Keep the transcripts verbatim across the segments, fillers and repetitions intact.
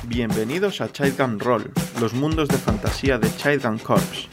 Bienvenidos a Child Gun Roll, los mundos de fantasía de Child Gun Corps.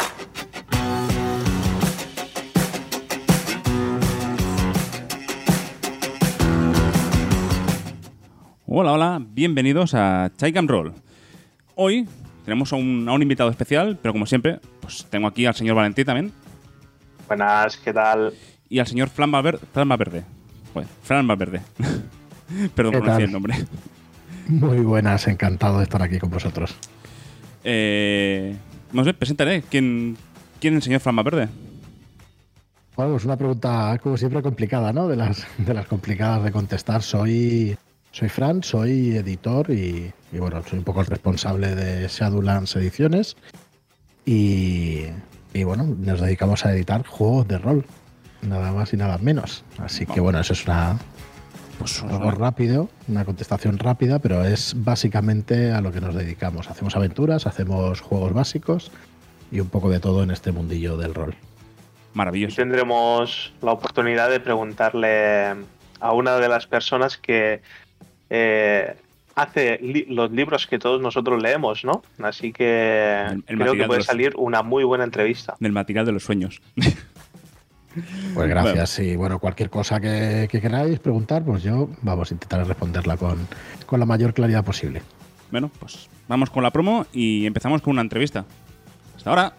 Hola, hola, bienvenidos a Child Gun Roll. Hoy tenemos a un, a un invitado especial, pero como siempre, pues tengo aquí al señor Valentín también. Buenas, ¿qué tal? Y al señor Flan Valverde. Flan Valverde. Joder, Flan Valverde. Perdón por decir el nombre. Muy buenas, encantado de estar aquí con vosotros. Eh, no sé, preséntale. ¿Quién, quién es el señor Flan Valverde? Bueno, es una pregunta, como siempre, complicada, ¿no? De las, de las complicadas de contestar. Soy, soy Fran, soy editor y, y, bueno, soy un poco el responsable de Shadowlands Ediciones. Y, y, bueno, nos dedicamos a editar juegos de rol. Nada más y nada menos. Así que, bueno, eso es una... Pues algo rápido, una contestación rápida, pero es básicamente a lo que nos dedicamos. Hacemos aventuras, hacemos juegos básicos y un poco de todo en este mundillo del rol. Maravilloso. Y tendremos la oportunidad de preguntarle a una de las personas que eh, hace li- los libros que todos nosotros leemos, ¿no? Así que El- el creo que puede los... salir una muy buena entrevista. Del material de los sueños. Pues gracias. Bueno. Y bueno, cualquier cosa que, que queráis preguntar, pues yo vamos a intentar responderla con, con la mayor claridad posible. Bueno, pues vamos con la promo y empezamos con una entrevista. Hasta ahora.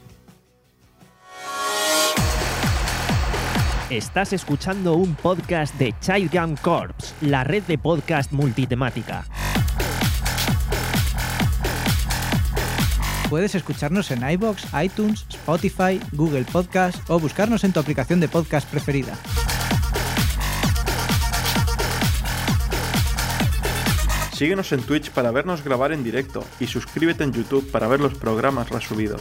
Estás escuchando un podcast de Child Gun Corps, la red de podcast multitemática. Puedes escucharnos en iVoox, iTunes, Spotify, Google Podcast o buscarnos en tu aplicación de podcast preferida. Síguenos en Twitch para vernos grabar en directo y suscríbete en YouTube para ver los programas resubidos.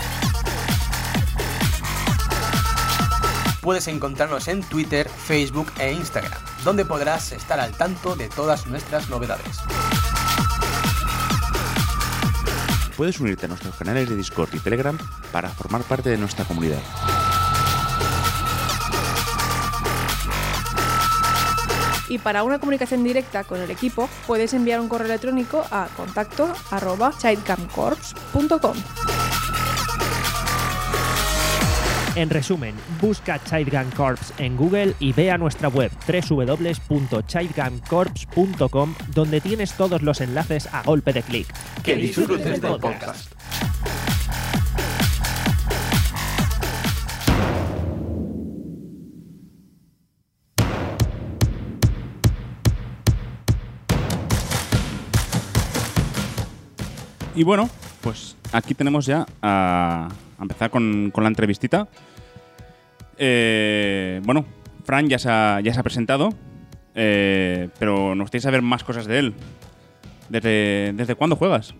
Puedes encontrarnos en Twitter, Facebook e Instagram, donde podrás estar al tanto de todas nuestras novedades. Puedes unirte a nuestros canales de Discord y Telegram para formar parte de nuestra comunidad. Y para una comunicación directa con el equipo, puedes enviar un correo electrónico a contacto arroba childguncorps punto com. En resumen, busca Child Gun Corps en Google y ve a nuestra web doble u doble u doble u punto child gun corps punto com, donde tienes todos los enlaces a golpe de clic. Que disfrutes del podcast. Y bueno, pues aquí tenemos ya a, a empezar con, con la entrevistita. Eh, bueno, Fran ya se ha, ya se ha presentado, eh, pero nos gustaría saber más cosas de él. ¿Desde, desde cuándo juegas?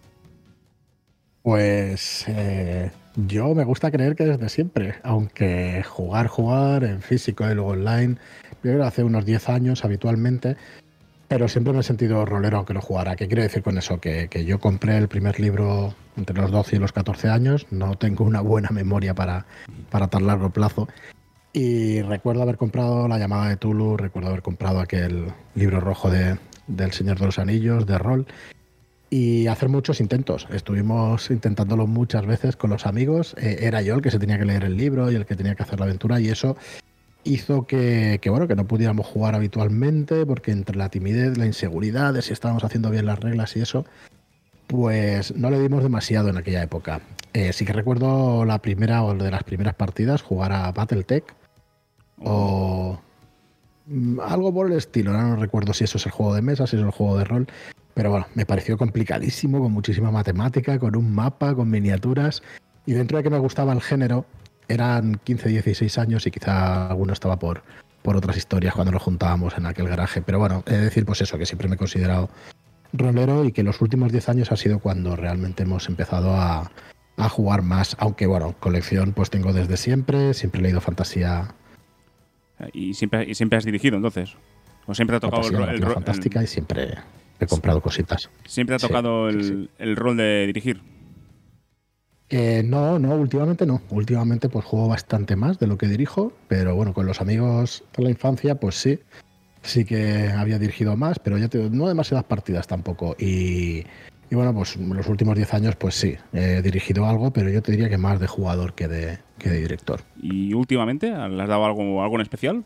Pues eh, yo me gusta creer que desde siempre, aunque jugar, jugar en físico y luego online, yo creo que hace unos diez años habitualmente. Pero siempre me he sentido rolero aunque no jugara. ¿Qué quiero decir con eso? Que, que yo compré el primer libro entre los doce y los catorce años. No tengo una buena memoria para, para tan largo plazo. Y recuerdo haber comprado La llamada de Tulu, recuerdo haber comprado aquel libro rojo de, del Señor de los Anillos, de rol. Y hacer muchos intentos. Estuvimos intentándolo muchas veces con los amigos. Eh, era yo el que se tenía que leer el libro y el que tenía que hacer la aventura. Y eso hizo que, que, bueno, que no pudiéramos jugar habitualmente, porque entre la timidez, la inseguridad de si estábamos haciendo bien las reglas y eso, pues no le dimos demasiado en aquella época. Eh, sí que recuerdo la primera o de las primeras partidas jugar a Battletech o mm, algo por el estilo. Ahora no recuerdo si eso es el juego de mesa, si es el juego de rol, pero bueno, me pareció complicadísimo, con muchísima matemática, con un mapa, con miniaturas, y dentro de que me gustaba el género, eran quince, dieciséis años y quizá alguno estaba por, por otras historias cuando nos juntábamos en aquel garaje. Pero bueno, he de decir pues eso, que siempre me he considerado rolero y que los últimos diez años ha sido cuando realmente hemos empezado a, a jugar más. Aunque bueno, colección pues tengo desde siempre, siempre he leído fantasía. ¿Y siempre, y siempre has dirigido entonces? ¿O siempre te ha tocado fantasía, el, el, el fantástica el, y siempre he comprado cositas. ¿Siempre te ha tocado sí, el, sí, sí. el rol de dirigir? Eh, no, no, últimamente no. Últimamente pues juego bastante más de lo que dirijo, pero bueno, con los amigos de la infancia pues sí. sí que había dirigido más, pero ya te digo, no demasiadas partidas tampoco. Y, y bueno, pues en los últimos diez años, pues sí, he dirigido algo, pero yo te diría que más de jugador que de, que de director. ¿Y últimamente le has dado algo, algo en especial?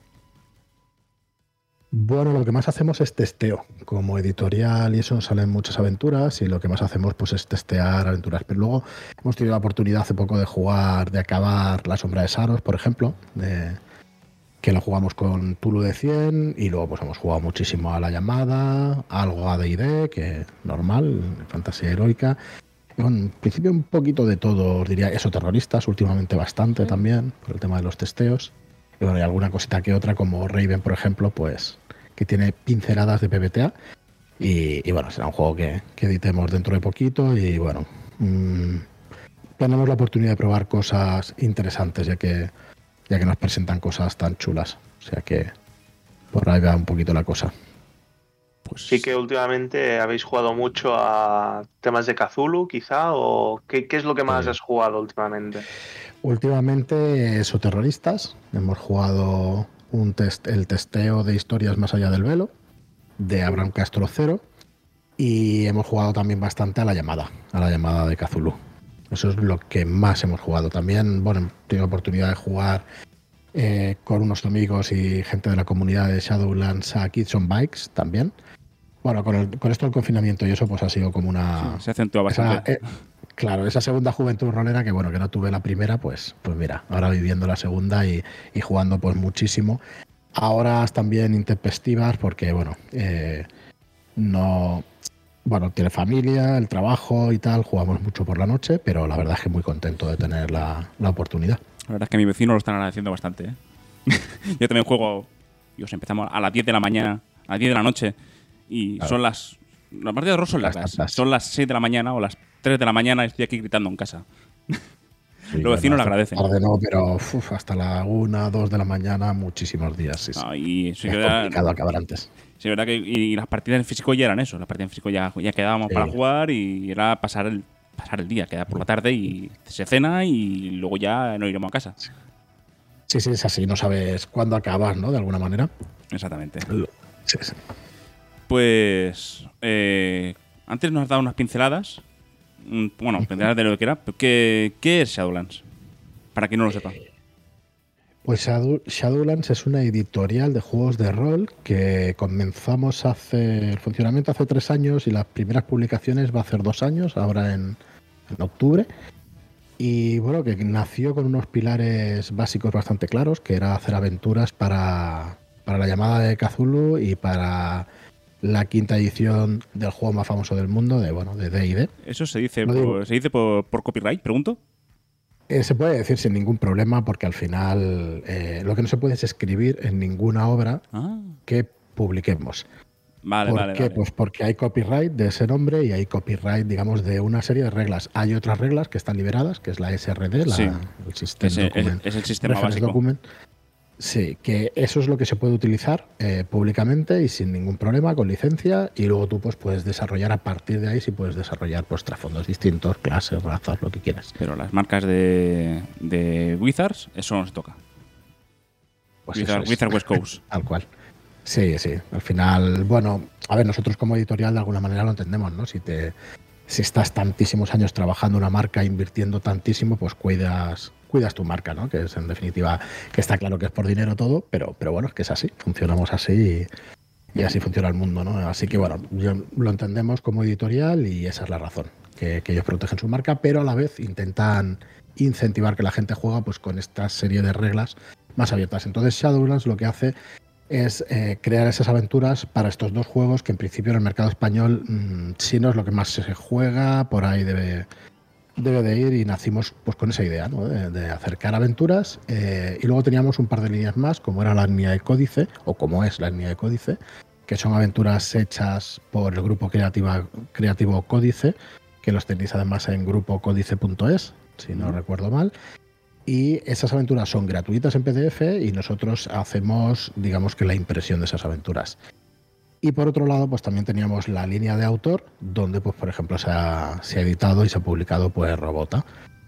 Bueno, lo que más hacemos es testeo. Como editorial y eso salen muchas aventuras y lo que más hacemos pues es testear aventuras. Pero luego hemos tenido la oportunidad hace poco de jugar, de acabar La Sombra de Saros, por ejemplo, de, que lo jugamos con Tulu de cien y luego pues hemos jugado muchísimo a La Llamada, algo a D y D, que normal, fantasía heroica. Y bueno, en principio un poquito de todo, os diría, eso, terroristas, últimamente bastante también, por el tema de los testeos. Y bueno, y alguna cosita que otra, como Raven, por ejemplo, pues que tiene pinceladas de P B T A. Y, y bueno, será un juego que, que editemos dentro de poquito. Y bueno, mmm, tenemos la oportunidad de probar cosas interesantes, ya que, ya que nos presentan cosas tan chulas. O sea que por ahí va un poquito la cosa. Pues sí que últimamente habéis jugado mucho a temas de Cthulhu, quizá, o ¿qué, qué es lo que más Sí. has jugado últimamente? Últimamente, eso, terroristas. Hemos jugado un test, el testeo de Historias Más Allá del Velo, de Abraham Castro Cero. Y hemos jugado también bastante a La Llamada, a La Llamada de Cthulhu. Eso es lo que más hemos jugado. También, bueno, he tenido la oportunidad de jugar eh, con unos amigos y gente de la comunidad de Shadowlands a Kids on Bikes también. Bueno, con, el, con esto del confinamiento y eso, pues ha sido como una... Sí, se acentúa bastante. Esa, eh, claro, esa segunda juventud rolera que, bueno, que no tuve la primera, pues, pues mira, ahora viviendo la segunda y, y jugando pues muchísimo. A horas también intempestivas porque, bueno, eh, no... Bueno, tiene familia, el trabajo y tal, jugamos mucho por la noche, pero la verdad es que muy contento de tener la, la oportunidad. La verdad es que a mi vecino lo están agradeciendo bastante, ¿eh? Yo también juego, Dios, empezamos a las diez de la mañana, a las diez de la noche, y Claro. son las... Las partidas de rol son Las largas. tantas. Son las seis de la mañana o las tres de la mañana y estoy aquí gritando en casa. Sí, Los vecinos lo hasta agradecen. tarde no, pero uf, hasta la una, dos de la mañana, muchísimos días. Sí, sí. Ah, y sí, Es que era- complicado acabar antes. sí, verdad que y las partidas en físico ya eran eso. Las partidas en físico ya, ya quedábamos Sí. para jugar y era pasar el, pasar el día, quedar por la tarde y se cena y luego ya nos iremos a casa. Sí, sí, es así, no sabes cuándo acabas, ¿no? De alguna manera. Exactamente. Sí, sí. Pues eh, antes nos has dado unas pinceladas. Mm, Bueno, pinceladas de lo que era. pero ¿Qué, qué es Shadowlands? Para quien no lo sepa. Pues Shadow- Shadowlands es una editorial de juegos de rol que comenzamos hace el funcionamiento hace tres años y las primeras publicaciones va a hacer dos años, ahora en, en octubre. Y bueno, que nació con unos pilares básicos bastante claros, que era hacer aventuras para, para La Llamada de Cthulhu y para la quinta edición del juego más famoso del mundo, de bueno, de D y D. ¿Eso se dice, Lo digo. por, ¿se dice por, por copyright? Pregunto. Eh, se puede decir sin ningún problema porque al final eh, lo que no se puede es escribir en ninguna obra Ah, que publiquemos. vale, ¿Por vale. qué? vale. Pues porque hay copyright de ese nombre y hay copyright, digamos, de una serie de reglas. Hay otras reglas que están liberadas, que es la S R D, la, Sí. el System Ese- es, Document es el sistema Reference básico. Document. Sí, que eso es lo que se puede utilizar eh, públicamente y sin ningún problema, con licencia, y luego tú pues puedes desarrollar a partir de ahí, si puedes desarrollar pues trasfondos distintos, clases, razas, lo que quieras. Pero las marcas de, de Wizards, eso no se toca. Pues Wizard, eso es. Wizard West Coast. Tal cual. Sí, sí. Al final, bueno, a ver, nosotros como editorial de alguna manera lo entendemos, ¿no? Si te si estás tantísimos años trabajando una marca, invirtiendo tantísimo, pues cuidas cuidas tu marca, ¿no? Que es en definitiva, que está claro que es por dinero todo, pero, pero bueno, es que es así, funcionamos así y, y así funciona el mundo, ¿no? Así que bueno, yo, lo entendemos como editorial y esa es la razón, que, que ellos protegen su marca, pero a la vez intentan incentivar que la gente juega pues con esta serie de reglas más abiertas. Entonces Shadowlands lo que hace es eh, crear esas aventuras para estos dos juegos que en principio en el mercado español mmm, sí no es lo que más se juega, por ahí debe, debe de ir y nacimos pues con esa idea, ¿no? de, de acercar aventuras eh, y luego teníamos un par de líneas más como era la etnia de Códice o como es la etnia de Códice, que son aventuras hechas por el grupo creativa, creativo Códice, que los tenéis además en grupo códice punto es, si no recuerdo mal. Y esas aventuras son gratuitas en P D F y nosotros hacemos, digamos que la impresión de esas aventuras. Y por otro lado, pues también teníamos la línea de autor, donde, pues por ejemplo, se ha, se ha editado y se ha publicado pues Robota.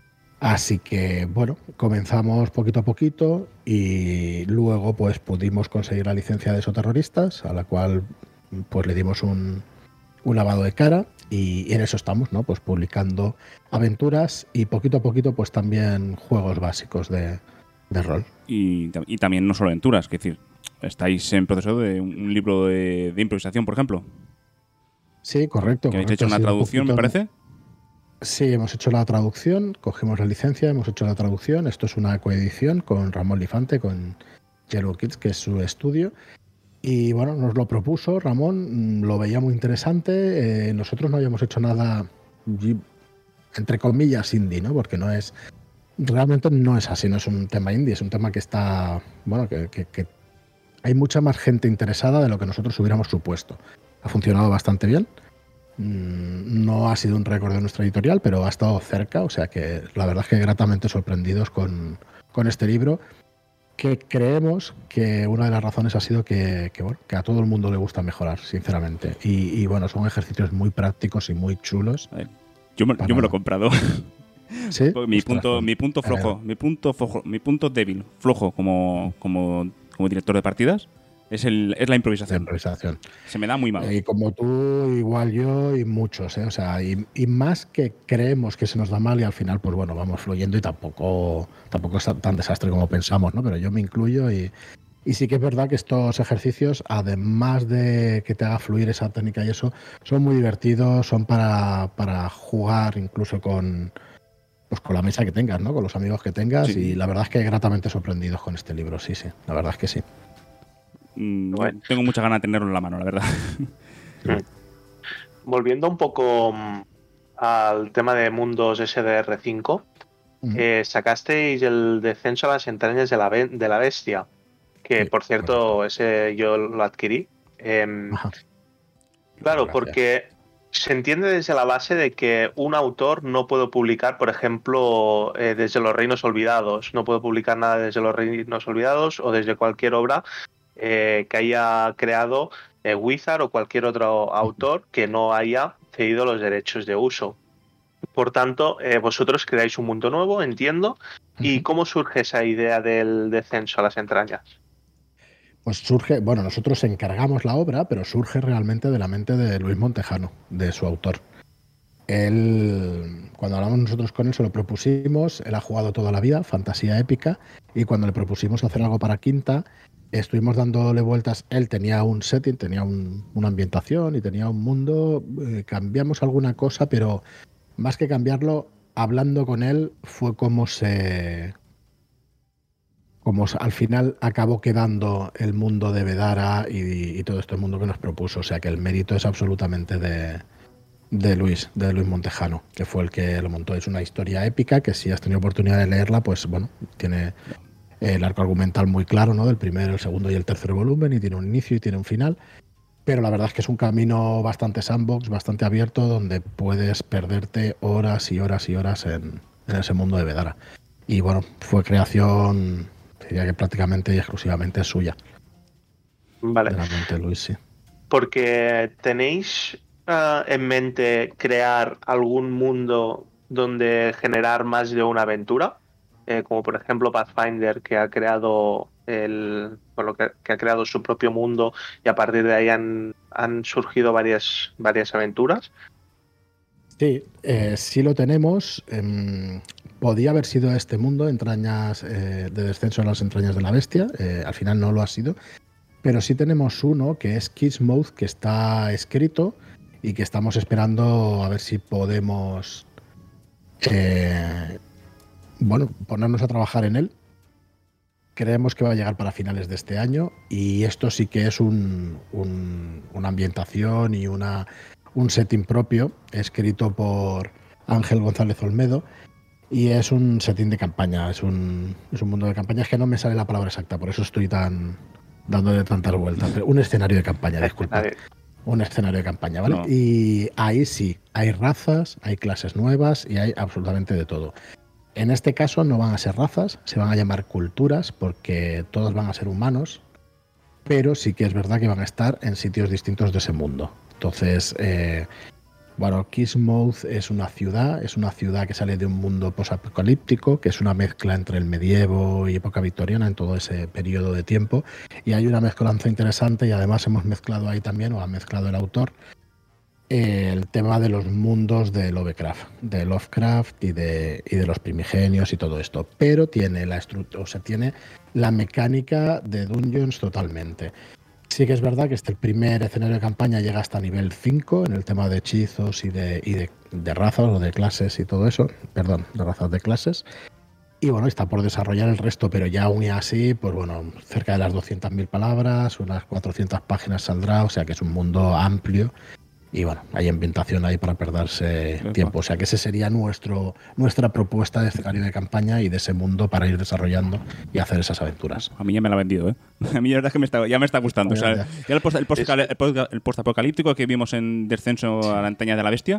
Así que, bueno, comenzamos poquito a poquito y luego pues pudimos conseguir la licencia de Exoterroristas, a la cual pues le dimos un, un lavado de cara y, y en eso estamos, ¿no? Pues publicando aventuras y poquito a poquito pues también juegos básicos de, de rol. Y, y también no solo aventuras, que decir, estáis en proceso de un, un libro de, de improvisación, por ejemplo. Sí, correcto. Que habéis correcto, hecho una sí, traducción, un me poquito- parece. Sí, hemos hecho la traducción, cogimos la licencia, hemos hecho la traducción. Esto es una coedición con Ramón Lifante, con Yellow Kids, que es su estudio. Y bueno, nos lo propuso Ramón, mm, lo veía muy interesante. Eh, nosotros no habíamos hecho nada, y- entre comillas, indie, ¿no? Porque no es. Realmente no es así, no es un tema indie, es un tema que está. Bueno, que, que- que hay mucha más gente interesada de lo que nosotros hubiéramos supuesto. Ha funcionado bastante bien. Mm, No ha sido un récord de nuestra editorial, pero ha estado cerca, o sea que la verdad es que gratamente sorprendidos con, con este libro, que creemos que una de las razones ha sido que, que, bueno, que a todo el mundo le gusta mejorar, sinceramente. Y, y, bueno, son ejercicios muy prácticos y muy chulos. A ver, Yo me, Para- yo me lo he comprado. ¿Sí? mi Ostras, punto, pues, mi punto me flojo, alegro. mi punto flojo, mi punto débil, flojo como, como, como director de partidas, es el, es la De improvisación. improvisación. Se me da muy mal. Y como tú, igual yo y muchos, ¿eh? O sea, y, y más que creemos que se nos da mal y al final, pues bueno, vamos fluyendo y tampoco, tampoco es tan desastre como pensamos, ¿no? Pero yo me incluyo y, y sí que es verdad que estos ejercicios, además de que te haga fluir esa técnica y eso, son muy divertidos, son para, para jugar incluso con, pues con la mesa que tengas, ¿no? Con los amigos que tengas Sí. y la verdad es que gratamente sorprendidos con este libro, sí, sí, la verdad es que sí. Mm, Bueno. Tengo mucha ganas de tenerlo en la mano, la verdad. Volviendo un poco mm, al tema de Mundos S D R cinco, Ujú. eh, sacasteis el descenso a las entrañas de la, be- de la bestia, que Sí, por cierto, ese yo lo adquirí. Em, Ajá. Claro, Gracias. porque se entiende desde la base de que un autor no puede publicar, por ejemplo, eh, desde Los Reinos Olvidados, no puede publicar nada desde Los Reinos Olvidados o desde cualquier obra eh, que haya creado eh, Wizard o cualquier otro autor que no haya cedido los derechos de uso. Por tanto, eh, vosotros creáis un mundo nuevo, entiendo. ¿Y Ujú. cómo surge esa idea del descenso a las entrañas? Pues surge, bueno, nosotros encargamos la obra, pero surge realmente de la mente de Luis Montejano, de su autor. Él, cuando hablamos nosotros con él, se lo propusimos, él ha jugado toda la vida, fantasía épica, y cuando le propusimos hacer algo para Quinta, estuvimos dándole vueltas, él tenía un setting, tenía un- una ambientación y tenía un mundo, eh, cambiamos alguna cosa, pero más que cambiarlo, hablando con él, fue como se... como al final acabó quedando el mundo de Vedara y, y todo este mundo que nos propuso. O sea que el mérito es absolutamente de, de Luis, de Luis Montejano, que fue el que lo montó. Es una historia épica que si has tenido oportunidad de leerla, pues bueno, tiene el arco argumental muy claro, ¿no? Del primero, el segundo y el tercer volumen, y tiene un inicio y tiene un final. Pero la verdad es que es un camino bastante sandbox, bastante abierto, donde puedes perderte horas y horas y horas en, en ese mundo de Vedara. Y bueno, fue creación, diría que prácticamente y exclusivamente suya, Vale. de la mente de Luis, sí. Porque tenéis uh, en mente crear algún mundo donde generar más de una aventura, eh, como por ejemplo Pathfinder, que ha creado el, bueno, que, que ha creado su propio mundo y a partir de ahí han, han surgido varias, varias aventuras. Sí, eh, sí lo tenemos. Eh, podía haber sido este mundo, entrañas eh, de descenso a las entrañas de la bestia. Eh, al final no lo ha sido. Pero sí tenemos uno que es Kissmouth, que está escrito y que estamos esperando a ver si podemos eh, bueno, ponernos a trabajar en él. Creemos que va a llegar para finales de este año y esto sí que es un, un, una ambientación y una, un setting propio escrito por Ángel González Olmedo y es un setting de campaña, es un, es un mundo de campaña. Es que no me sale la palabra exacta, por eso estoy tan dándole tantas vueltas. Pero un escenario de campaña, disculpa. Un escenario de campaña, ¿vale? No. Y ahí sí, hay razas, hay clases nuevas y hay absolutamente de todo. En este caso no van a ser razas, se van a llamar culturas porque todos van a ser humanos, pero sí que es verdad que van a estar en sitios distintos de ese mundo. Entonces, eh, Bueno, Kismuth es una ciudad, es una ciudad que sale de un mundo posapocalíptico, que es una mezcla entre el medievo y época victoriana en todo ese periodo de tiempo. Y hay una mezcolanza interesante y además hemos mezclado ahí también, o ha mezclado el autor, el tema de los mundos de Lovecraft, de Lovecraft y de, y de los primigenios y todo esto. Pero tiene la estructura, o sea, tiene la mecánica de Dungeons totalmente. Sí que es verdad que este primer escenario de campaña llega hasta nivel cinco en el tema de hechizos y de, y de, de razas o de clases y todo eso. Perdón, de razas de clases. Y bueno, está por desarrollar el resto, pero ya aún y así, pues bueno, cerca de las doscientas mil palabras, unas cuatrocientas páginas saldrá, o sea que es un mundo amplio. Y bueno, hay ambientación ahí para perderse Epa. tiempo. O sea que ese sería nuestro nuestra propuesta de escenario de campaña y de ese mundo para ir desarrollando y hacer esas aventuras. A mí ya me la ha vendido, ¿eh? A mí la verdad es que me está, ya me está gustando. Oye, o sea, ya el, post, el, post, el, post, el post-apocalíptico que vimos en Descenso a la Entraña de la Bestia,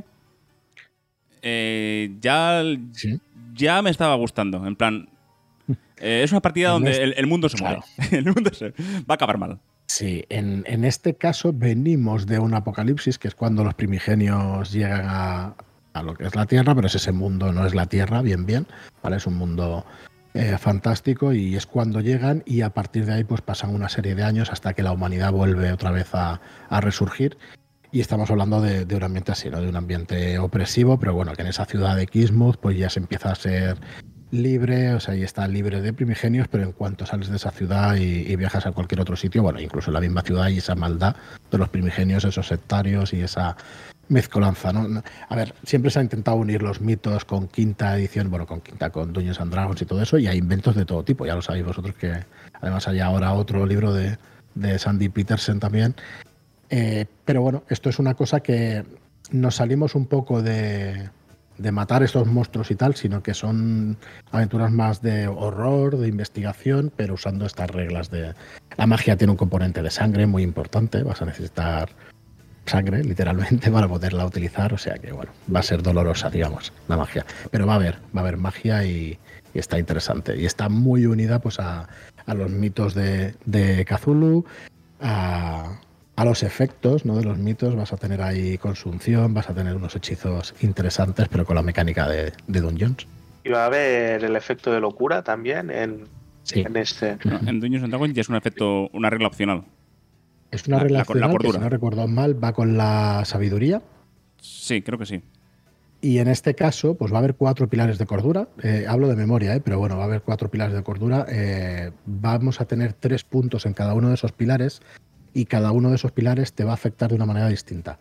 eh, ya, ¿Sí? ya me estaba gustando. En plan, eh, es una partida donde el, el mundo se muere. Claro. El mundo se, va a acabar mal. Sí, en, en este caso venimos de un apocalipsis, que es cuando los primigenios llegan a, a lo que es la Tierra, pero es ese mundo, no es la Tierra, bien, bien, ¿vale? Es un mundo eh, fantástico y es cuando llegan y a partir de ahí pues pasan una serie de años hasta que la humanidad vuelve otra vez a, a resurgir. Y estamos hablando de, de un ambiente así, ¿no? De un ambiente opresivo, pero bueno, que en esa ciudad de Kismuth pues ya se empieza a ser libre, o sea, y está libre de primigenios, pero en cuanto sales de esa ciudad y, y viajas a cualquier otro sitio, bueno, incluso en la misma ciudad y esa maldad de los primigenios, esos sectarios y esa mezcolanza, ¿no? A ver, siempre se ha intentado unir los mitos con quinta edición, bueno, con quinta, con Dungeons and Dragons y todo eso, y hay inventos de todo tipo, ya lo sabéis vosotros que además hay ahora otro libro de, de Sandy Petersen también, eh, pero bueno, esto es una cosa que nos salimos un poco de... de matar estos monstruos y tal, sino que son aventuras más de horror, de investigación, pero usando estas reglas de... La magia tiene un componente de sangre muy importante, vas a necesitar sangre, literalmente, para poderla utilizar, o sea que, bueno, va a ser dolorosa, digamos, la magia. Pero va a haber, va a haber magia y, y está interesante. Y está muy unida pues a, a los mitos de, de Cthulhu, a... a los efectos, ¿no? De los mitos, vas a tener ahí consunción, vas a tener unos hechizos interesantes, pero con la mecánica de, de Dungeons. Y va a haber el efecto de locura también en, sí. en este. No, en Dungeons and Dragons ya es un efecto, una regla opcional. Es una regla la, opcional la, la que, si no recuerdo mal, va con la sabiduría. Sí, creo que sí. Y en este caso, pues va a haber cuatro pilares de cordura. Eh, hablo de memoria, ¿eh? Pero bueno, va a haber cuatro pilares de cordura. Eh, vamos a tener tres puntos en cada uno de esos pilares. Y cada uno de esos pilares te va a afectar de una manera distinta.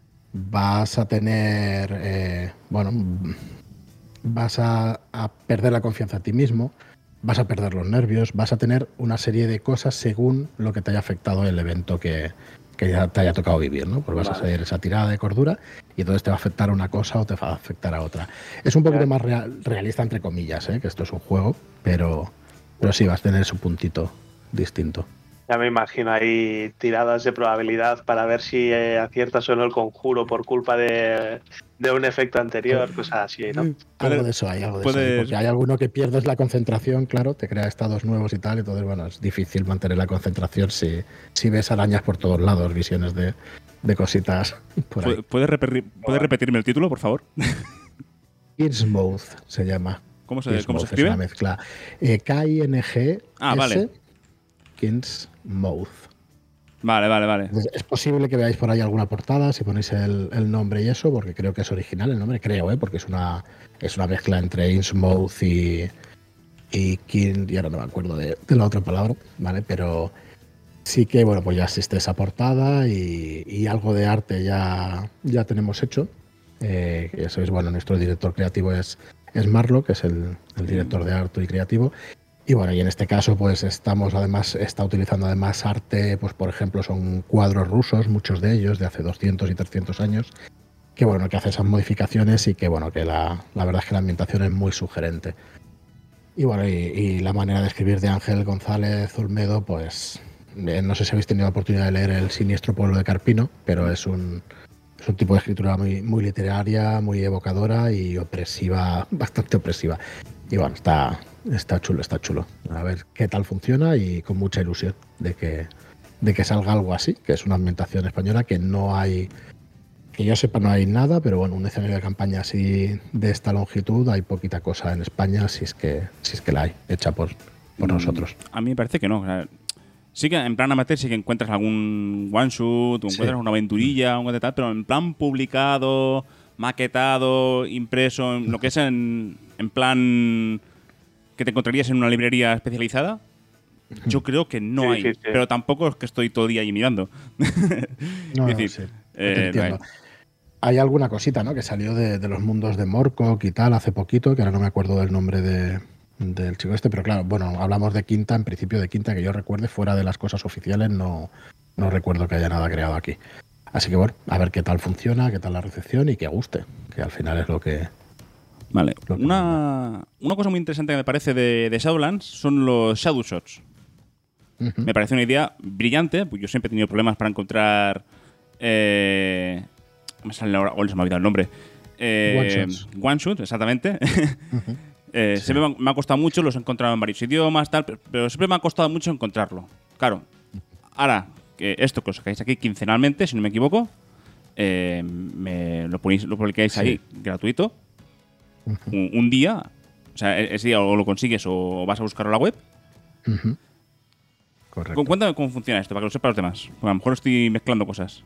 Vas a tener, eh, bueno, vas a, a perder la confianza en ti mismo, vas a perder los nervios, vas a tener una serie de cosas según lo que te haya afectado el evento que, que ya te haya tocado vivir, ¿no? Pues vas vale. a hacer esa tirada de cordura y entonces te va a afectar a una cosa o te va a afectar a otra. Es un poquito más real, realista, entre comillas, ¿eh? Que esto es un juego, pero, pero sí vas a tener su puntito distinto. Ya me imagino ahí tiradas de probabilidad para ver si eh, aciertas o no el conjuro por culpa de, de un efecto anterior, cosas así, ¿no? Algo de eso hay, algo de eso hay, porque hay alguno que pierdes la concentración, claro, te crea estados nuevos y tal, entonces, bueno, es difícil mantener la concentración si, si ves arañas por todos lados, visiones de, de cositas por ahí. ¿Puedes repetir, ¿puedes repetirme el título, por favor? Kismuth se llama. ¿Cómo se, ¿cómo se escribe? Es una mezcla. Eh, K I N G S Ah, vale. Kismuth. Vale, vale, vale. Entonces, es posible que veáis por ahí alguna portada, si ponéis el, el nombre y eso, porque creo que es original el nombre, creo, ¿eh? Porque es una, es una mezcla entre Innsmouth y, y King, y ahora no me acuerdo de, de la otra palabra, ¿vale? Pero sí que, bueno, pues ya existe esa portada y, y algo de arte ya, ya tenemos hecho. Eh, ya sabéis, bueno, nuestro director creativo es, es Marlo, que es el, el director de arte y creativo. Y bueno, y en este caso pues estamos además, está utilizando además arte, pues por ejemplo son cuadros rusos, muchos de ellos de hace doscientos y trescientos años, que bueno, que hace esas modificaciones y que bueno, que la, la verdad es que la ambientación es muy sugerente. Y bueno, y, y la manera de escribir de Ángel González Olmedo, pues eh, no sé si habéis tenido la oportunidad de leer El siniestro pueblo de Carpino, pero es un, es un tipo de escritura muy, muy literaria, muy evocadora y opresiva, bastante opresiva. Y bueno, está... Está chulo, está chulo. A ver qué tal funciona y con mucha ilusión de que, de que salga algo así, que es una ambientación española que no hay Que yo sepa no hay nada, pero bueno, un escenario de campaña así de esta longitud hay poquita cosa en España, si es que si es que la hay, hecha por, por Mm, nosotros. A mí me parece que no. O sea, sí que en plan amateur sí que encuentras algún one shot, o Sí. encuentras una aventurilla, un tal, pero en plan publicado, maquetado, impreso, en lo que es en, en plan que te encontrarías en una librería especializada, yo creo que no Sí, hay. sí, sí. Pero tampoco es que estoy todo el día ahí mirando. No, Es no, decir, sí, eh, te entiendo. Hay alguna cosita, ¿no? Que salió de, de los mundos de Morcock y tal hace poquito, que ahora no me acuerdo del nombre de, del chico este, pero claro, bueno, hablamos de Quinta, en principio de Quinta, que yo recuerde, fuera de las cosas oficiales, no, no recuerdo que haya nada creado aquí. Así que bueno, a ver qué tal funciona, qué tal la recepción y que guste, que al final es lo que... Vale. Lo que Una, una cosa muy interesante que me parece de, de Shadowlands son los Shadow Shots. Ujú. Me parece una idea brillante, pues yo siempre he tenido problemas para encontrar... Eh, me sale ahora, o se me ha olvidado el nombre. Eh, One shots. One shot, exactamente. Ujú. Eh, Sí. Siempre me ha, me ha costado mucho, los he encontrado en varios idiomas, tal, pero, pero siempre me ha costado mucho encontrarlo. Claro, ahora que esto que os sacáis aquí quincenalmente, si no me equivoco, eh, me lo, ponéis, lo publicáis Sí. ahí gratuito, un, un día, o sea, e- ese día o lo consigues o vas a buscarlo en la web. Ujú. Correcto. Cuéntame cómo funciona esto, para que lo sepan los demás, porque a lo mejor estoy mezclando cosas.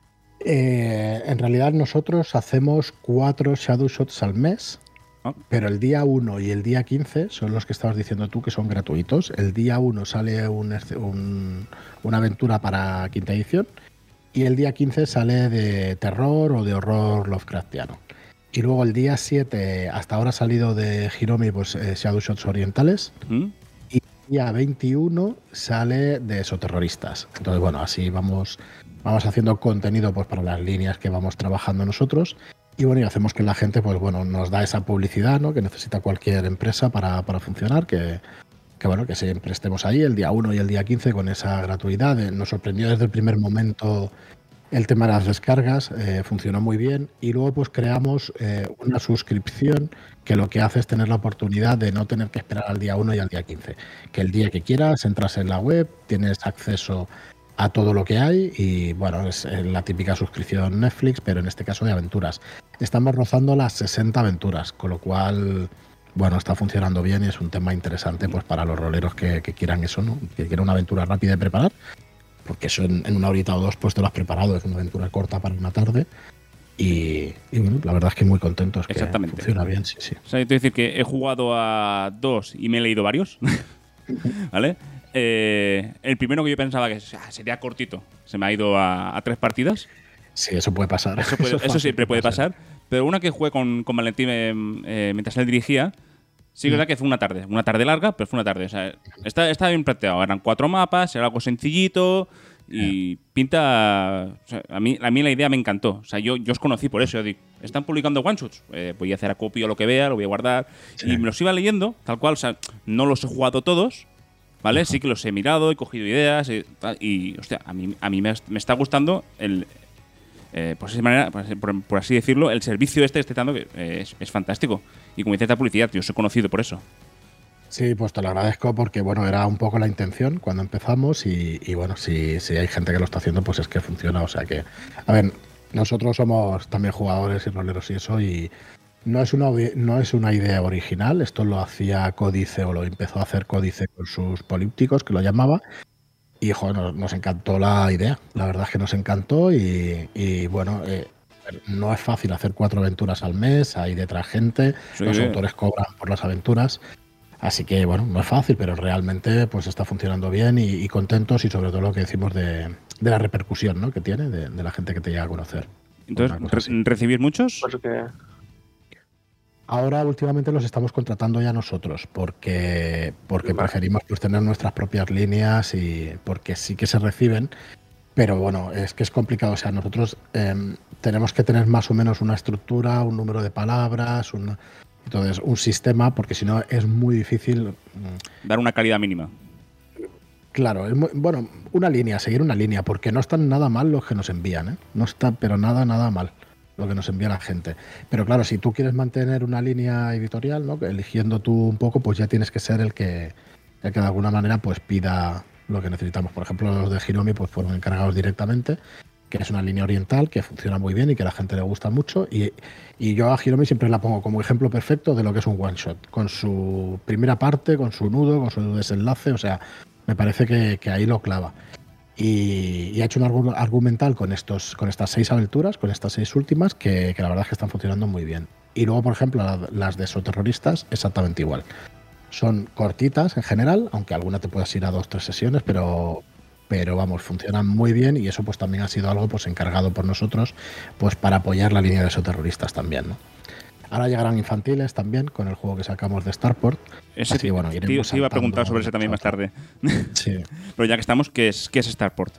Eh, en realidad nosotros hacemos cuatro shadow shots al mes, Ah. pero el día uno y el día quince son los que estabas diciendo tú que son gratuitos. El día uno sale un, esce- un- una aventura para quinta edición y el día quince sale de terror o de horror Lovecraftiano. Y luego el día siete, hasta ahora ha salido de Hiromi, pues eh, shadow shots orientales. ¿Mm? Y el día veintiuno sale de esoterroristas. Entonces, bueno, así vamos, vamos haciendo contenido pues para las líneas que vamos trabajando nosotros. Y bueno, y hacemos que la gente, pues bueno, nos da esa publicidad, ¿no? Que necesita cualquier empresa para, para funcionar, que, que bueno, que siempre estemos ahí el día uno y el día quince con esa gratuidad. Eh, Nos sorprendió desde el primer momento el tema de las descargas, eh, funcionó muy bien. Y luego pues creamos eh, una suscripción que lo que hace es tener la oportunidad de no tener que esperar al día uno y al día quince. Que el día que quieras entras en la web, tienes acceso a todo lo que hay y bueno, es eh, la típica suscripción Netflix, pero en este caso de aventuras. Estamos rozando las sesenta aventuras, con lo cual, bueno, está funcionando bien y es un tema interesante pues para los roleros que, que quieran eso, ¿no? Que quieran una aventura rápida de preparar, porque eso en, en una horita o dos pues te lo has preparado, es una aventura corta para una tarde y, y bueno, la verdad es que muy contentos, que Exactamente. funciona bien, sí, sí. O sea, yo te voy a decir que he jugado a dos y me he leído varios. ¿Vale? Eh, el primero que yo pensaba que ah, sería cortito, se me ha ido a, a tres partidas. Sí, eso puede pasar. Eso, puede- es eso fácil siempre que puede pase. pasar. Pero una que jugué con, con Valentín eh, eh, mientras él dirigía, sí que es verdad que fue una tarde. Una tarde larga, pero fue una tarde. O sea, está, está bien planteado. Eran cuatro mapas, era algo sencillito y pinta... O sea, a, mí, a mí la idea me encantó. O sea, yo, yo os conocí por eso. Yo digo, están publicando one-shots. Eh, voy a hacer acopio lo que vea, lo voy a guardar. Sí. Y me los iba leyendo, tal cual. O sea, no los he jugado todos, ¿vale? Sí que los he mirado, he cogido ideas y, tal, y hostia, a mí, a mí me, me está gustando el... Eh, por, esa manera, por, por- por así decirlo, el servicio este que estoy dando que eh, es, es fantástico. Y como dice esta publicidad, yo os he conocido por eso. Sí, pues te lo agradezco porque bueno, era un poco la intención cuando empezamos y, y, bueno, si, si hay gente que lo está haciendo, pues es que funciona. O sea que, a ver, nosotros somos también jugadores y roleros y eso y no es una, no es una idea original. Esto lo hacía Códice o lo empezó a hacer Códice con sus polípticos, que lo llamaba. Y joder, nos, nos encantó la idea. La verdad es que nos encantó y, y, bueno, eh, no es fácil hacer cuatro aventuras al mes, hay detrás gente, Sí, los sí. autores cobran por las aventuras. Así que bueno, no es fácil, pero realmente pues está funcionando bien y, y contentos y sobre todo lo que decimos de, de la repercusión, ¿no? Que tiene, de, de la gente que te llega a conocer. Entonces, Una cosa así. re- ¿recibís muchos? Porque Ahora últimamente los estamos contratando ya nosotros porque, porque Vale. preferimos pues, tener nuestras propias líneas y porque sí que se reciben, pero bueno, es que es complicado. O sea, nosotros eh, tenemos que tener más o menos una estructura, un número de palabras, un, entonces un sistema, porque si no es muy difícil. mm, Dar una calidad mínima. Claro, es muy- bueno, una línea, seguir una línea, porque no están nada mal los que nos envían, ¿eh? No está, pero nada, nada mal lo que nos envía la gente. Pero claro, si tú quieres mantener una línea editorial, ¿no? Que eligiendo tú un poco, pues ya tienes que ser el que, el que de alguna manera pues pida lo que necesitamos. Por ejemplo, los de Hiromi pues fueron encargados directamente que es una línea oriental que funciona muy bien y que a la gente le gusta mucho. Y, y yo a Hiromi siempre la pongo como ejemplo perfecto de lo que es un one shot, con su primera parte, con su nudo, con su desenlace. O sea, me parece que, que ahí lo clava. Y, y ha hecho un argu- argumental con, estos, con estas seis aventuras, con estas seis últimas, que, que la verdad es que están funcionando muy bien. Y luego, por ejemplo, la- las de Soterroristas, exactamente igual. Son cortitas en general, aunque alguna te puedas ir a dos o tres sesiones, pero, pero vamos, funcionan muy bien y eso pues también ha sido algo pues encargado por nosotros pues para apoyar la línea de Soterroristas también, ¿no? Ahora llegarán infantiles también con el juego que sacamos de Starport. Ese Así, tío, bueno, tío, iremos sí iba a preguntar sobre saltando ese también más nosotros. tarde. Sí. Pero ya que estamos, ¿qué es, qué es Starport?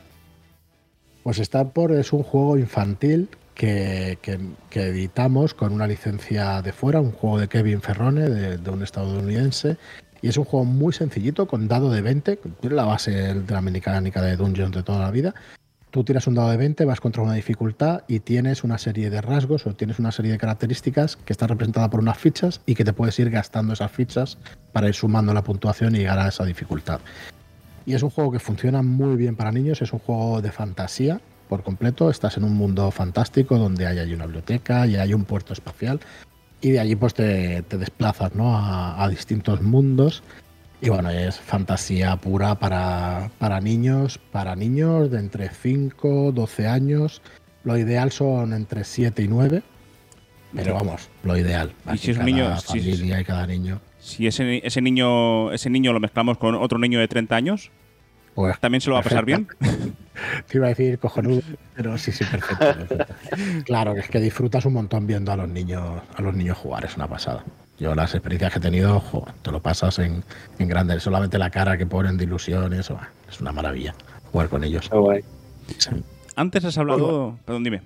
Pues Starport es un juego infantil que, que- que editamos con una licencia de fuera, un juego de Kevin Ferrone, de, de un estadounidense. Y es un juego muy sencillito, con dado de veinte, que tiene la base de la mecánica de Dungeons de toda la vida. Tú tiras un dado de veinte, vas contra una dificultad y tienes una serie de rasgos o tienes una serie de características que está representada por unas fichas y que te puedes ir gastando esas fichas para ir sumando la puntuación y llegar a esa dificultad. Y es un juego que funciona muy bien para niños, es un juego de fantasía por completo. Estás en un mundo fantástico donde hay, hay una biblioteca y hay un puerto espacial y de allí pues te, te desplazas, ¿no? a, a distintos mundos. Y bueno, es fantasía pura para, para niños, para niños de entre cinco, doce años. Lo ideal son entre siete y nueve. Pero vamos, lo ideal. Y Aquí si es un cada niño, si- familia y cada niño. Si ese, ese niño ese niño lo mezclamos con otro niño de treinta años, Pues, ¿también se lo va a pasar bien? Te iba a decir cojonudo, pero sí, sí, perfecto, perfecto. Claro, que es que disfrutas un montón viendo a los niños, a los niños jugar, es una pasada. Yo las experiencias que he tenido, jo, te lo pasas en, en grande. Solamente la cara que ponen de ilusión, eso, es una maravilla jugar con ellos. Qué guay. Sí. Antes has hablado... Perdón, dime.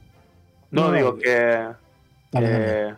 No, No, digo que Dale, dale. eh,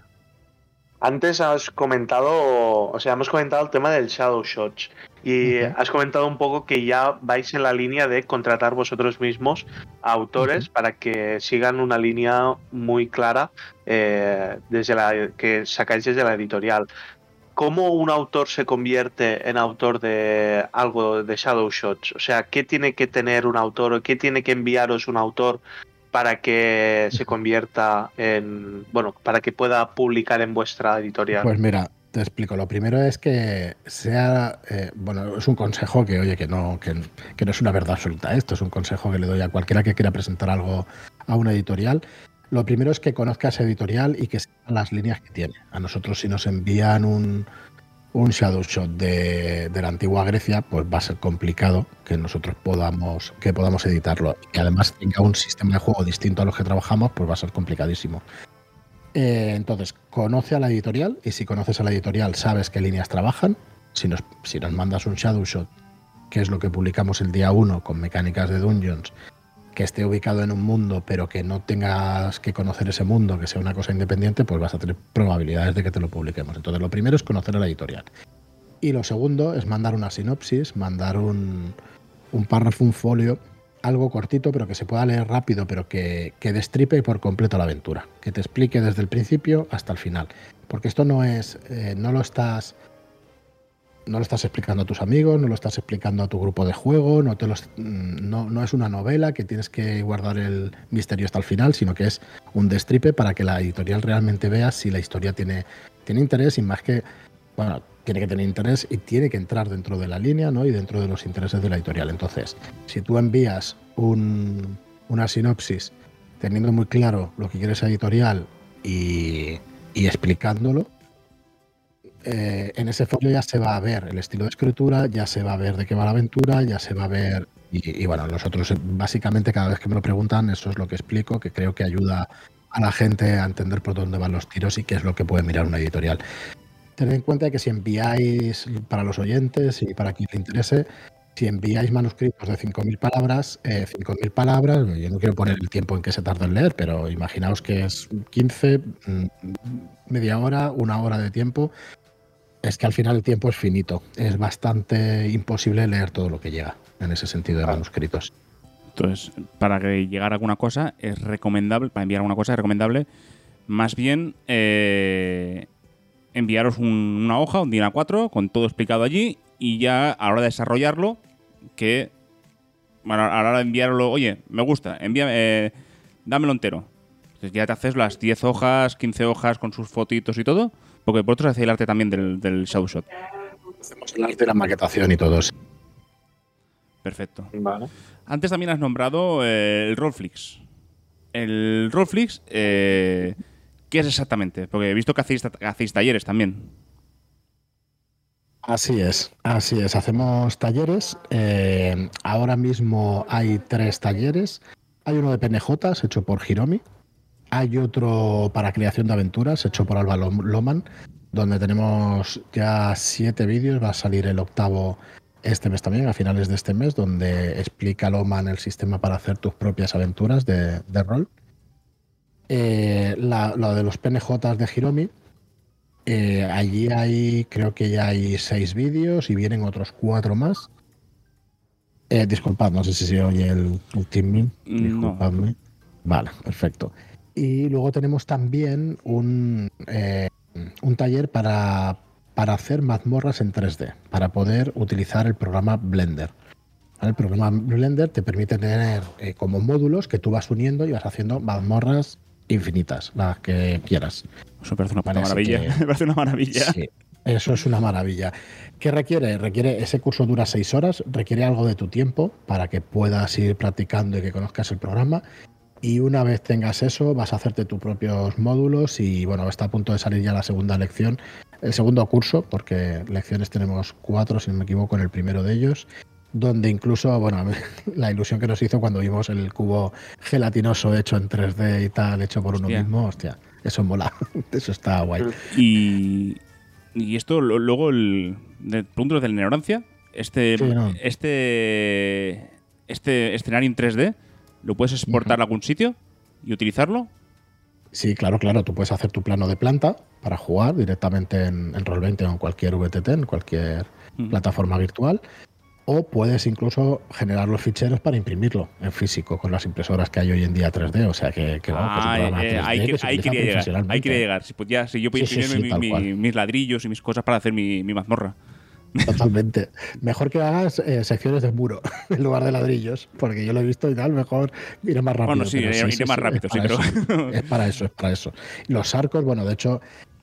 antes has comentado, o sea, hemos comentado el tema del Shadow Shots y Ujú. has comentado un poco que ya vais en la línea de contratar vosotros mismos a autores para que sigan una línea muy clara eh, desde la que sacáis desde la editorial. ¿Cómo un autor se convierte en autor de algo de Shadow Shots? O sea, ¿qué tiene que tener un autor o qué tiene que enviaros un autor para que se convierta en, bueno, para que pueda publicar en vuestra editorial? Pues mira, te explico. Lo primero es que sea, eh, bueno, es un consejo que, oye, que no, que, que no es una verdad absoluta. Esto es un consejo que le doy a cualquiera que quiera presentar algo a una editorial. Lo primero es que conozca esa editorial y que sepa las líneas que tiene. A nosotros, si nos envían un, un shadow shot de, de la antigua Grecia, pues va a ser complicado que nosotros podamos, que podamos editarlo. Y que además tenga un sistema de juego distinto a los que trabajamos, pues va a ser complicadísimo. Eh, entonces, conoce a la editorial y si conoces a la editorial sabes qué líneas trabajan. Si nos, si nos mandas un shadow shot, que es lo que publicamos el día uno con mecánicas de Dungeons, que esté ubicado en un mundo pero que no tengas que conocer ese mundo, que sea una cosa independiente, pues vas a tener probabilidades de que te lo publiquemos. Entonces lo primero es conocer a la editorial. Y lo segundo es mandar una sinopsis, mandar un, un párrafo, un folio, algo cortito pero que se pueda leer rápido, pero que, que destripe por completo la aventura, que te explique desde el principio hasta el final. Porque esto no es, eh, no lo estás... No lo estás explicando a tus amigos, no lo estás explicando a tu grupo de juego, no, te los, no, no es una novela que tienes que guardar el misterio hasta el final, sino que es un destripe para que la editorial realmente vea si la historia tiene, tiene interés y más que, bueno, tiene que tener interés y tiene que entrar dentro de la línea, ¿no? Y dentro de los intereses de la editorial. Entonces, si tú envías un, una sinopsis teniendo muy claro lo que quiere esa editorial y, y explicándolo, Eh, en ese folio ya se va a ver el estilo de escritura, ya se va a ver de qué va la aventura, ya se va a ver... Y, y bueno, nosotros básicamente cada vez que me lo preguntan, eso es lo que explico, que creo que ayuda a la gente a entender por dónde van los tiros y qué es lo que puede mirar una editorial. Tened en cuenta que si enviáis, para los oyentes y para quien le interese, si enviáis manuscritos de cinco mil palabras, eh, cinco mil palabras, yo no quiero poner el tiempo en que se tarda en leer, pero imaginaos que es quince, media hora, una hora de tiempo. Es que al final el tiempo es finito. Es bastante imposible leer todo lo que llega en ese sentido de manuscritos. Entonces, para que llegar a alguna cosa es recomendable, para enviar alguna cosa es recomendable más bien eh, enviaros un- una hoja, un DIN A cuatro, con todo explicado allí y ya a la hora de desarrollarlo, que bueno, a la hora de enviarlo, oye, me gusta, envíame, eh, dámelo entero. Entonces ya te haces las diez hojas, quince hojas con sus fotitos y todo, porque vosotros hacéis el arte también del, del Shadow Shot. Hacemos el arte de la maquetación y todo eso. Perfecto. Vale. Antes también has nombrado eh, el Rollflix. El Rollflix, eh, ¿qué es exactamente? Porque he visto que hacéis, hacéis talleres también. Así es, así es. Hacemos talleres. Eh, ahora mismo hay tres talleres. Hay uno de P N Jotas hecho por Hiromi. Hay otro para creación de aventuras hecho por Alba Loman, donde tenemos ya siete vídeos. Va a salir el octavo este mes también, a finales de este mes, donde explica Loman el sistema para hacer tus propias aventuras de, de rol. Eh, la, lo de los P N Jotas de Hiromi. Eh, allí hay, creo que ya hay seis vídeos y vienen otros cuatro más. Eh, disculpad, no sé si se oye el, el team. Disculpadme. No. Vale, perfecto. Y luego tenemos también un, eh, un taller para, para hacer mazmorras en tres D, para poder utilizar el programa Blender. ¿Vale? El programa Blender te permite tener eh, como módulos que tú vas uniendo y vas haciendo mazmorras infinitas, las que quieras. Eso parece una vale, maravilla. Que, me parece una maravilla. Sí, eso es una maravilla. ¿Qué requiere? Requiere, ese curso dura seis horas, requiere algo de tu tiempo para que puedas ir practicando y que conozcas el programa. Y una vez tengas eso, vas a hacerte tus propios módulos y bueno, está a punto de salir ya la segunda lección, el segundo curso, porque lecciones tenemos cuatro, si no me equivoco, en el primero de ellos. Donde incluso, bueno, la ilusión que nos hizo cuando vimos el cubo gelatinoso hecho en tres D y tal, hecho por uno hostia. mismo, hostia, eso mola, eso está guay. Y, y esto luego, el, de puntos de la ignorancia, este, sí, no. este, este escenario en tres D, ¿lo puedes exportar uh-huh. a algún sitio y utilizarlo? Sí, claro, claro, tú puedes hacer tu plano de planta para jugar directamente en, en Roll veinte o en cualquier V T T, en cualquier uh-huh. plataforma virtual. O puedes incluso generar los ficheros para imprimirlo en físico con las impresoras que hay hoy en día tres D. O sea que, que, vamos, ah, que es un programa eh, tres D ahí, que se ahí utiliza quería llegar. Ahí quería llegar. Si, pues ya, si yo puedo sí, imprimir sí, sí, mi, mi, mis ladrillos y mis cosas para hacer mi, mi mazmorra. Totalmente. Mejor que hagas eh, secciones de muro en lugar de ladrillos, porque yo lo he visto y tal, mejor iré más rápido. Bueno, sí, iré, sí, iré sí, más sí, rápido, sí, pero pero... es para eso, es para eso. Los arcos, bueno, de hecho,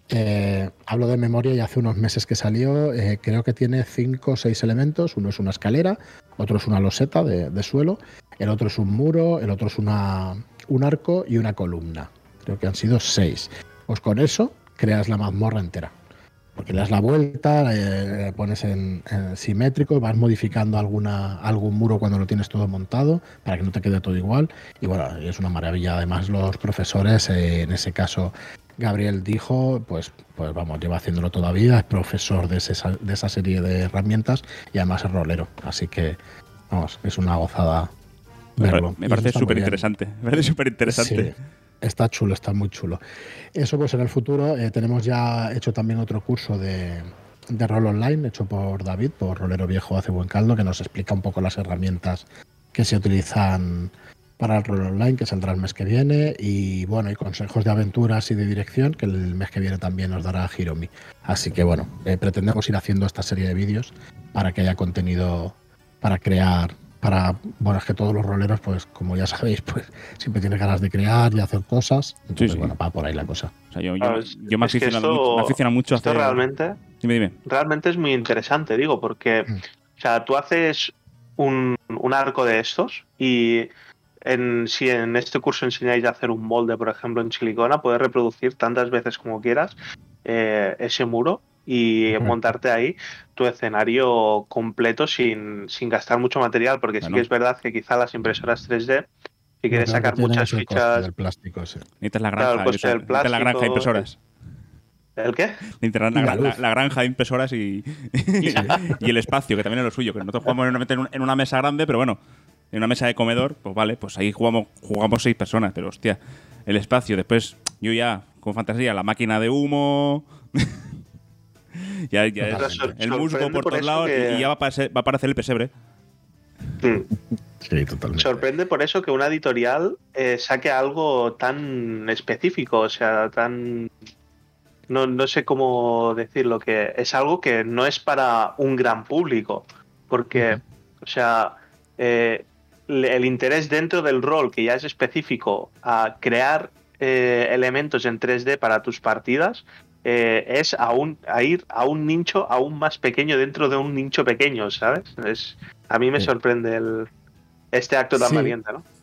eh, hablo de memoria y hace unos meses que salió, eh, creo que tiene cinco o seis elementos. Uno es una escalera, otro es una loseta de, de suelo, el otro es un muro, el otro es una, un arco y una columna. Creo que han sido seis. Pues con eso creas la mazmorra entera. Porque le das la vuelta, eh, pones en, en simétrico, vas modificando alguna, algún muro cuando lo tienes todo montado para que no te quede todo igual. Y bueno, es una maravilla. Además, los profesores, eh, en ese caso, Gabriel dijo, pues, pues vamos, lleva haciéndolo todavía, es profesor de, ese, de esa serie de herramientas y además es rolero. Así que, vamos, es una gozada verlo. Me parece súper interesante. Me parece súper interesante. Sí. Está chulo, está muy chulo. Eso pues en el futuro eh, tenemos ya hecho también otro curso de, de rol online hecho por David, por Rolero Viejo Hace Buen Caldo, que nos explica un poco las herramientas que se utilizan para el rol online, que saldrá el mes que viene, y bueno, y consejos de aventuras y de dirección, que el mes que viene también nos dará Hiromi. Así que bueno, eh, pretendemos ir haciendo esta serie de vídeos para que haya contenido para crear. Para, bueno, es que todos los roleros, pues como ya sabéis, pues siempre tienen ganas de crear y hacer cosas. Entonces, sí, sí. bueno, va por ahí la cosa. O sea, yo, yo, yo me aficiono mucho, me aficiono mucho a esto hacer... realmente, dime, dime. realmente es muy interesante, digo, porque mm. o sea, tú haces un, un arco de estos y en, si en este curso enseñáis a hacer un molde, por ejemplo, en silicona, puedes reproducir tantas veces como quieras eh, ese muro y uh-huh. montarte ahí tu escenario completo sin, sin gastar mucho material, porque bueno. sí que es verdad que quizá las impresoras tres D, si quieres no, sacar muchas fichas... Del plástico, sí. Necesitas la granja, claro, el del plástico, la granja de impresoras. ¿El qué? Necesitas la, la, la granja de impresoras y, sí. y el espacio, que también es lo suyo, que nosotros jugamos en una mesa grande, pero bueno, en una mesa de comedor, pues vale, pues ahí jugamos, jugamos seis personas, pero hostia, el espacio, después yo ya, con fantasía, la máquina de humo... Ya, ya es el musgo por todos lados que... y ya va a, aparecer, va a aparecer el pesebre. Sí, totalmente. Sorprende por eso que una editorial eh, saque algo tan específico, o sea, tan... No, no sé cómo decirlo, que es algo que no es para un gran público, porque, uh-huh. o sea, eh, el interés dentro del rol, que ya es específico, a crear eh, elementos en tres D para tus partidas, eh, es a, un, a ir a un nicho aún más pequeño dentro de un nicho pequeño, ¿sabes? Es, a mí me sí. sorprende el, este acto tan sí. valiente, ¿no?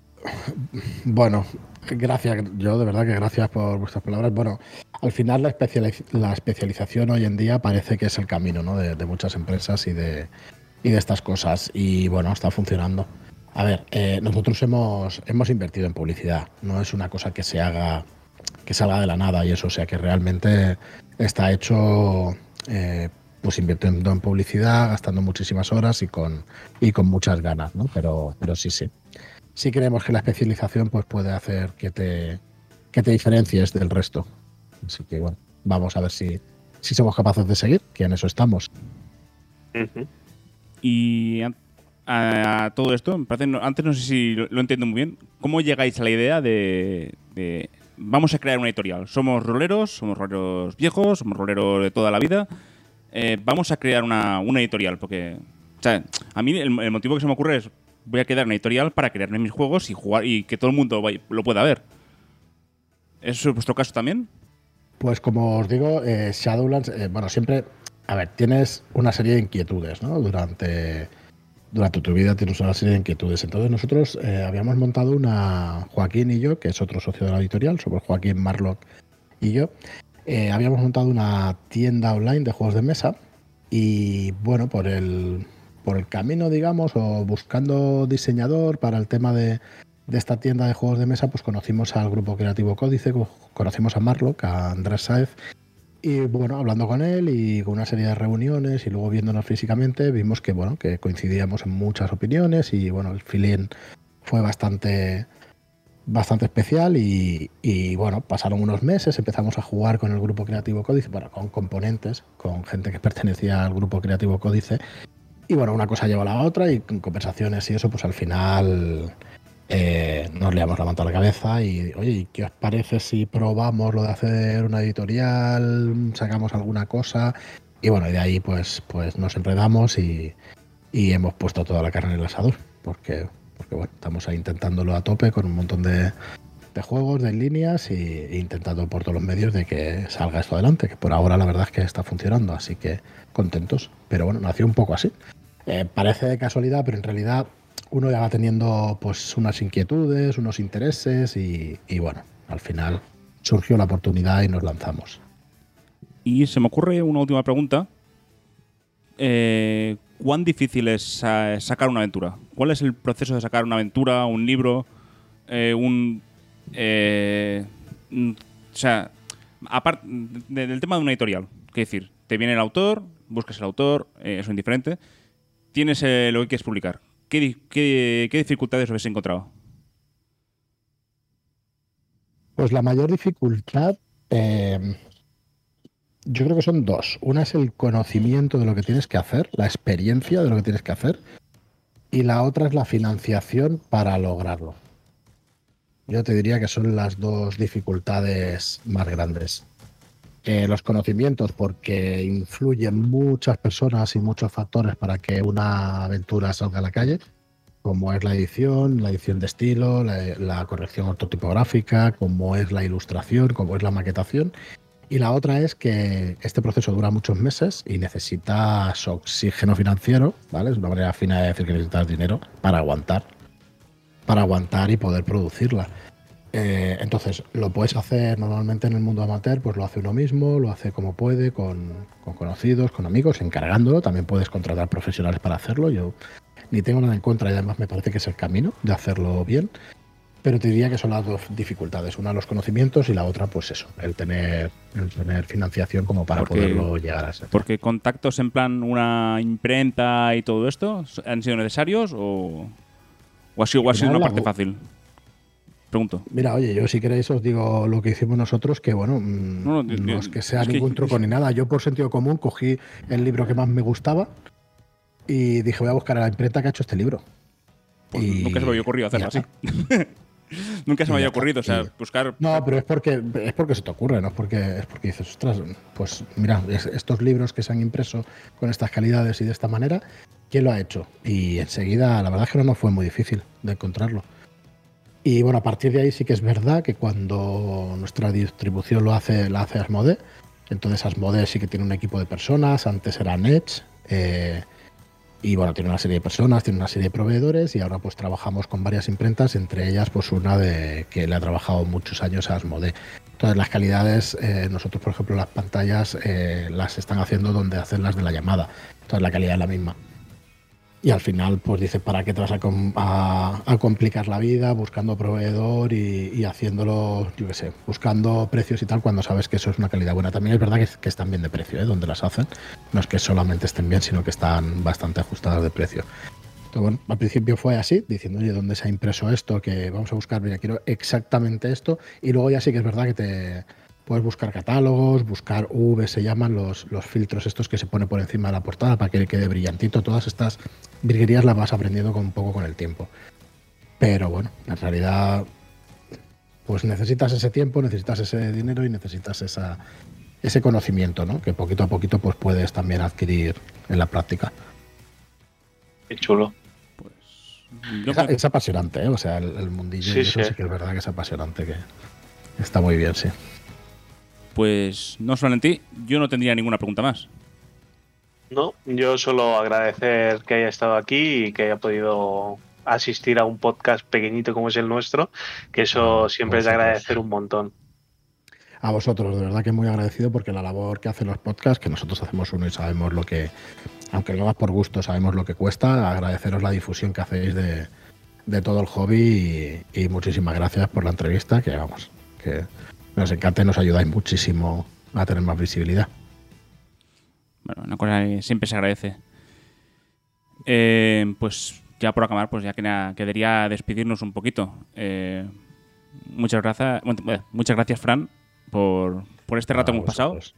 Bueno, gracias, yo de verdad que gracias por vuestras palabras. Bueno, al final la, especializ la especialización hoy en día parece que es el camino, ¿no? de, de muchas empresas y de, y de estas cosas. Y bueno, está funcionando. A ver, eh, nosotros hemos, hemos invertido en publicidad. No es una cosa que se haga, que salga de la nada y eso, o sea que realmente está hecho eh, pues invirtiendo en publicidad, gastando muchísimas horas y con, y con muchas ganas, ¿no? Pero, pero sí, sí. Sí creemos que la especialización pues, puede hacer que te, que te diferencies del resto. Así que bueno, vamos a ver si, si somos capaces de seguir, que en eso estamos. Uh-huh. Y a, a todo esto, antes no sé si lo, lo entiendo muy bien, ¿cómo llegáis a la idea de, de vamos a crear una editorial? Somos roleros, somos roleros viejos, somos roleros de toda la vida, eh, vamos a crear una, una editorial, porque o sea, a mí el, el motivo que se me ocurre es voy a crear una editorial para crearme mis juegos y jugar y que todo el mundo vaya, lo pueda ver. ¿Eso es vuestro caso también? Pues como os digo, eh, Shadowlands, eh, bueno, siempre, a ver, tienes una serie de inquietudes, ¿no? Durante, durante tu vida tienes una serie de inquietudes. Entonces nosotros eh, habíamos montado una, Joaquín y yo, que es otro socio de la editorial, somos Joaquín, Marlock y yo, eh, habíamos montado una tienda online de juegos de mesa y bueno, por el... por el camino, digamos, o buscando diseñador para el tema de, de esta tienda de juegos de mesa, pues conocimos al grupo creativo Códice, conocimos a Marlock, a Andrés Saez, y bueno, hablando con él y con una serie de reuniones y luego viéndonos físicamente, vimos que bueno, que coincidíamos en muchas opiniones y bueno, el feeling fue bastante, bastante especial y, y bueno, pasaron unos meses, empezamos a jugar con el grupo creativo Códice, bueno, con componentes, con gente que pertenecía al grupo creativo Códice. Y bueno, una cosa lleva a la otra y con conversaciones y eso, pues al final eh, nos liamos la manta a la cabeza y, oye, ¿y qué os parece si probamos lo de hacer una editorial, sacamos alguna cosa? Y bueno, y de ahí pues, pues nos enredamos y, y hemos puesto toda la carne en el asador, porque, porque bueno, estamos ahí intentándolo a tope con un montón de, de juegos, de líneas y, e intentando por todos los medios de que salga esto adelante, que por ahora la verdad es que está funcionando, así que contentos. Pero bueno, nació un poco así. Eh, parece de casualidad, pero en realidad uno ya va teniendo pues unas inquietudes, unos intereses y, y bueno, al final surgió la oportunidad y nos lanzamos. Y se me ocurre una última pregunta. Eh, ¿Cuán difícil es sa sacar una aventura? ¿Cuál es el proceso de sacar una aventura, un libro, eh, un... Eh, o sea, aparte de, del tema de una editorial, ¿qué decir? Te viene el autor, buscas el autor, eh, eso es indiferente. Tienes eh, lo que quieres publicar. ¿Qué, qué, qué dificultades habéis encontrado? Pues la mayor dificultad, eh, yo creo que son dos. Una es el conocimiento de lo que tienes que hacer, la experiencia de lo que tienes que hacer, y la otra es la financiación para lograrlo. Yo te diría que son las dos dificultades más grandes. Eh, los conocimientos, porque influyen muchas personas y muchos factores para que una aventura salga a la calle, como es la edición, la edición de estilo, la, la corrección ortotipográfica, como es la ilustración, como es la maquetación. Y la otra es que este proceso dura muchos meses y necesitas oxígeno financiero, ¿vale? Es una manera fina de decir que necesitas dinero para aguantar, para aguantar y poder producirla. Eh, entonces, lo puedes hacer normalmente en el mundo amateur, pues lo hace uno mismo, lo hace como puede, con, con conocidos, con amigos, encargándolo. También puedes contratar profesionales para hacerlo. Yo ni tengo nada en contra y además me parece que es el camino de hacerlo bien. Pero te diría que son las dos dificultades. Una, los conocimientos y la otra, pues eso, el tener, el tener financiación como para porque, poderlo llegar a ser. Porque contactos en plan una imprenta y todo esto, ¿han sido necesarios o, o ha sido, o ha sido una parte fácil? Pregunto. Mira, oye, yo si queréis os digo lo que hicimos nosotros, que bueno, no, no, no es que sea es ningún que, truco ni nada. Yo por sentido común cogí el libro que más me gustaba y dije, voy a buscar a la imprenta que ha hecho este libro. Pues y nunca se me había ocurrido hacerlo así. Nunca se me Y había ya está. ocurrido, o sea, Y- buscar... No, pero es porque, es porque se te ocurre, ¿no? Es porque, es porque dices, ostras, pues mira, es- estos libros que se han impreso con estas calidades y de esta manera, ¿quién lo ha hecho? Y enseguida, la verdad es que no nos fue muy difícil de encontrarlo. Y bueno, a partir de ahí sí que es verdad que cuando nuestra distribución lo hace, la hace Asmodee, entonces Asmodee sí que tiene un equipo de personas, antes era Edge, eh, y bueno, tiene una serie de personas, tiene una serie de proveedores y ahora pues trabajamos con varias imprentas, entre ellas pues una de que le ha trabajado muchos años a Asmodee. Entonces las calidades, eh, nosotros por ejemplo las pantallas eh, las están haciendo donde hacen las de la llamada, entonces la calidad es la misma. Y al final pues dices, ¿para qué te vas a, com- a- a complicar la vida buscando proveedor y, y haciéndolo, yo qué sé, buscando precios y tal cuando sabes que eso es una calidad buena? También es verdad que, que están bien de precio, ¿eh? Donde las hacen. No es que solamente estén bien, sino que están bastante ajustadas de precio. Entonces, bueno, al principio fue así, diciendo, oye, ¿dónde se ha impreso esto? Que vamos a buscar, mira, quiero exactamente esto. Y luego ya sí que es verdad que te puedes buscar catálogos, buscar U V, se llaman los, los filtros estos que se pone por encima de la portada para que quede brillantito. Todas estas virguerías las vas aprendiendo con un poco con el tiempo. Pero bueno, en realidad, pues necesitas ese tiempo, necesitas ese dinero y necesitas esa, ese conocimiento, ¿no? Que poquito a poquito pues puedes también adquirir en la práctica. Qué chulo. Yo Es, creo- es apasionante, ¿eh? O sea, el, el mundillo, Sí, y eso sí. sí que es verdad que es apasionante, que está muy bien, sí. Pues no solo en ti, yo no tendría ninguna pregunta más. No, yo solo agradecer que haya estado aquí y que haya podido asistir a un podcast pequeñito como es el nuestro, que eso Ah, siempre es de vosotros. agradecer un montón. A vosotros, de verdad que muy agradecido porque la labor que hacen los podcasts, que nosotros hacemos uno y sabemos lo que, aunque lo hagas por gusto, sabemos lo que cuesta, agradeceros la difusión que hacéis de, de todo el hobby y, y muchísimas gracias por la entrevista, que vamos, que nos encanta y nos ayudáis muchísimo a tener más visibilidad. Bueno, una cosa que siempre se agradece. Eh, pues ya por acabar, pues ya queda- quedaría despedirnos un poquito. Eh, muchas gracias, bueno, muchas gracias, Fran, por, por este rato A que hemos pasado. vosotros.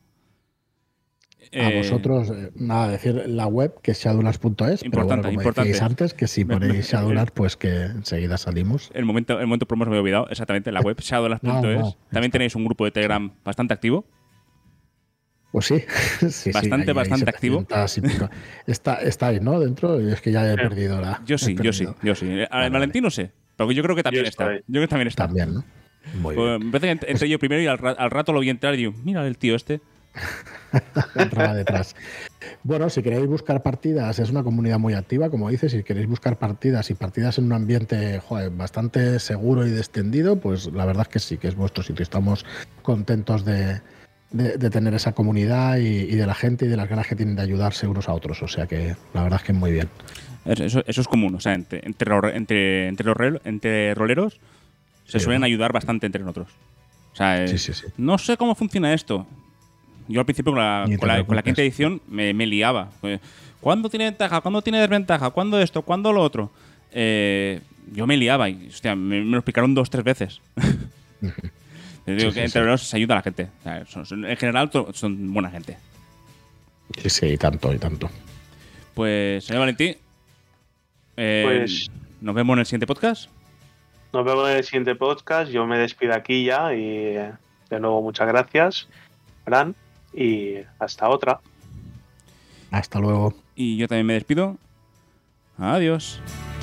A Eh, vosotros, eh, nada, decir la web que es shadowlands punto es, pero bueno, Importante, como importante. decíais antes, que si Me- me- ponéis Shadowlands, pues que enseguida salimos. El momento, el momento promo se me había olvidado, exactamente, la web shadowlands punto es. No, no, ya También está. tenéis un grupo de Telegram bastante activo. Pues sí, sí, sí, Bastante, hay- hay bastante activo. setecientas y pico. Está, estáis, ¿no? Dentro, y es que ya he Sí. perdido la. Yo sí, he yo sí, perdido. yo sí. Eh, Vale, Valentín no sé, pero yo creo que también Yo está. estoy. Yo creo que también está. También, ¿no? Muy Pues, bien. me parece que ent- entré yo primero y al, ra- al rato lo vi entrar y digo, mira el tío este. Entraba detrás. Bueno, si queréis buscar partidas, es una comunidad muy activa, como dices. Si queréis buscar partidas y partidas en un ambiente joder, bastante seguro y descendido, pues la verdad es que sí, que es vuestro sitio. Estamos contentos de, de- de tener esa comunidad y, y de la gente y de las ganas que tienen de ayudarse unos a otros. O sea que la verdad es que muy bien. Eso, eso- eso es común, o sea, entre, entre, ro- entre, entre, los rel- entre roleros se Sí, suelen ¿no? ayudar bastante entre nosotros. O sea, eh, Sí, sí, sí. no sé cómo funciona esto. Yo al principio con la, Ni te con la, con la preocupes. quinta edición me, me liaba. Eh, ¿Cuándo tiene ventaja? ¿Cuándo tiene desventaja? ¿Cuándo esto? ¿Cuándo lo otro? Eh, yo me liaba y, hostia, me, me lo explicaron dos tres veces. Yo digo Sí, que sí, entre sí. roleros se ayuda a la gente. O sea, son- son- en general to- son buena gente. Sí, sí, y tanto, y tanto. Pues, señor Valentín, eh, Pues- nos vemos en el siguiente podcast. Nos vemos en el siguiente podcast. Yo me despido aquí ya y eh, de nuevo muchas gracias, Fran, y hasta otra. Hasta luego. Y yo también me despido. Adiós.